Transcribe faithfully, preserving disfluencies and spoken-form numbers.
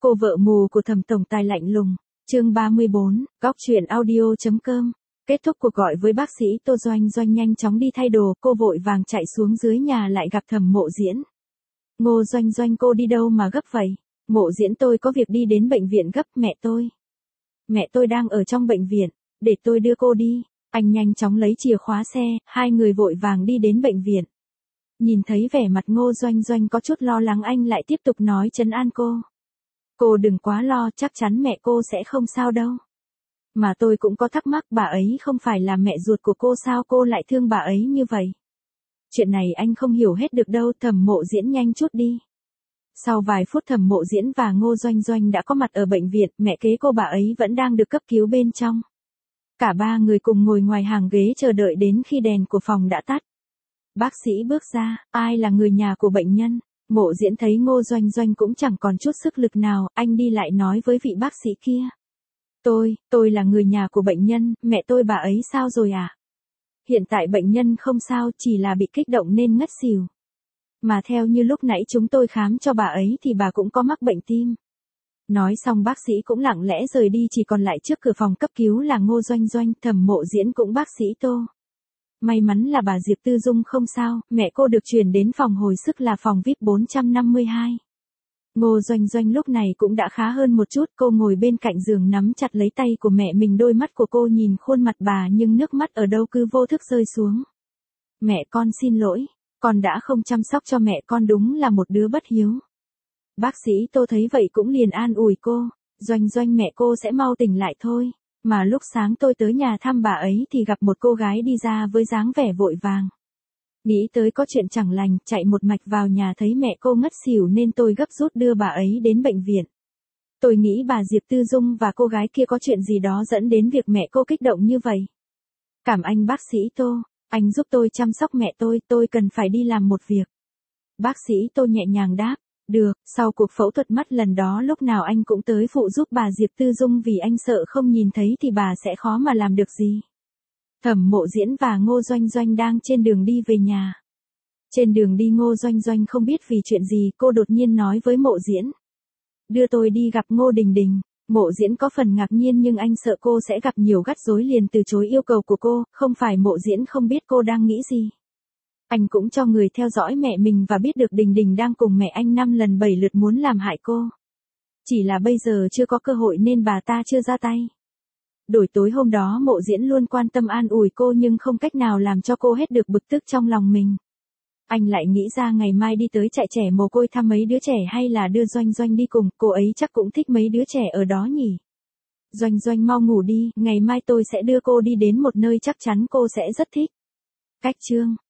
Cô vợ mù của Thẩm tổng tài lạnh lùng. Chương ba mươi bốn, góc truyện audio.com. Kết thúc cuộc gọi với bác sĩ Tô Doanh Doanh nhanh chóng đi thay đồ, cô vội vàng chạy xuống dưới nhà lại gặp Thẩm Mộ Diễn. Ngô Doanh Doanh, cô đi đâu mà gấp vậy? Mộ Diễn, tôi có việc đi đến bệnh viện gấp. Mẹ tôi. Mẹ tôi đang ở trong bệnh viện, để tôi đưa cô đi. Anh nhanh chóng lấy chìa khóa xe, hai người vội vàng đi đến bệnh viện. Nhìn thấy vẻ mặt Ngô Doanh Doanh có chút lo lắng, anh lại tiếp tục nói trấn an cô. Cô đừng quá lo, chắc chắn mẹ cô sẽ không sao đâu. Mà tôi cũng có thắc mắc, bà ấy không phải là mẹ ruột của cô sao cô lại thương bà ấy như vậy? Chuyện này anh không hiểu hết được đâu. Thẩm Mộ Diễn, nhanh chút đi. Sau vài phút Thẩm Mộ Diễn và Ngô Doanh Doanh đã có mặt ở bệnh viện, mẹ kế cô bà ấy vẫn đang được cấp cứu bên trong. Cả ba người cùng ngồi ngoài hàng ghế chờ đợi đến khi đèn của phòng đã tắt. Bác sĩ bước ra, ai là người nhà của bệnh nhân? Mộ Diễn thấy Ngô Doanh Doanh cũng chẳng còn chút sức lực nào, anh đi lại nói với vị bác sĩ kia. Tôi, tôi là người nhà của bệnh nhân, mẹ tôi bà ấy sao rồi à? Hiện tại bệnh nhân không sao, chỉ là bị kích động nên ngất xỉu. Mà theo như lúc nãy chúng tôi khám cho bà ấy thì bà cũng có mắc bệnh tim. Nói xong bác sĩ cũng lặng lẽ rời đi, chỉ còn lại trước cửa phòng cấp cứu là Ngô Doanh Doanh, Thẩm Mộ Diễn cũng bác sĩ Tô. May mắn là bà Diệp Tư Dung không sao, mẹ cô được chuyển đến phòng hồi sức là phòng vi ai pi bốn trăm năm mươi hai. Ngô Doanh Doanh lúc này cũng đã khá hơn một chút, cô ngồi bên cạnh giường nắm chặt lấy tay của mẹ mình, đôi mắt của cô nhìn khuôn mặt bà nhưng nước mắt ở đâu cứ vô thức rơi xuống. Mẹ con xin lỗi, con đã không chăm sóc cho mẹ con, đúng là một đứa bất hiếu. Bác sĩ Tô thấy vậy cũng liền an ủi cô, Doanh Doanh mẹ cô sẽ mau tỉnh lại thôi. Mà lúc sáng tôi tới nhà thăm bà ấy thì gặp một cô gái đi ra với dáng vẻ vội vàng. Nghĩ tới có chuyện chẳng lành, chạy một mạch vào nhà thấy mẹ cô ngất xỉu nên tôi gấp rút đưa bà ấy đến bệnh viện. Tôi nghĩ bà Diệp Tư Dung và cô gái kia có chuyện gì đó dẫn đến việc mẹ cô kích động như vậy. Cảm ơn bác sĩ Tô, anh giúp tôi chăm sóc mẹ tôi, tôi cần phải đi làm một việc. Bác sĩ Tô nhẹ nhàng đáp. Được, sau cuộc phẫu thuật mắt lần đó lúc nào anh cũng tới phụ giúp bà Diệp Tư Dung vì anh sợ không nhìn thấy thì bà sẽ khó mà làm được gì. Thẩm Mộ Diễn và Ngô Doanh Doanh đang trên đường đi về nhà. Trên đường đi Ngô Doanh Doanh không biết vì chuyện gì cô đột nhiên nói với Mộ Diễn. Đưa tôi đi gặp Ngô Đình Đình. Mộ Diễn có phần ngạc nhiên nhưng anh sợ cô sẽ gặp nhiều rắc rối liền từ chối yêu cầu của cô, không phải Mộ Diễn không biết cô đang nghĩ gì. Anh cũng cho người theo dõi mẹ mình và biết được Đình Đình đang cùng mẹ anh năm lần bảy lượt muốn làm hại cô. Chỉ là bây giờ chưa có cơ hội nên bà ta chưa ra tay. Đổi tối hôm đó Mộ Diễn luôn quan tâm an ủi cô nhưng không cách nào làm cho cô hết được bực tức trong lòng mình. Anh lại nghĩ ra ngày mai đi tới trại trẻ mồ côi thăm mấy đứa trẻ hay là đưa Doanh Doanh đi cùng, cô ấy chắc cũng thích mấy đứa trẻ ở đó nhỉ. Doanh Doanh mau ngủ đi, ngày mai tôi sẽ đưa cô đi đến một nơi chắc chắn cô sẽ rất thích. Cách chương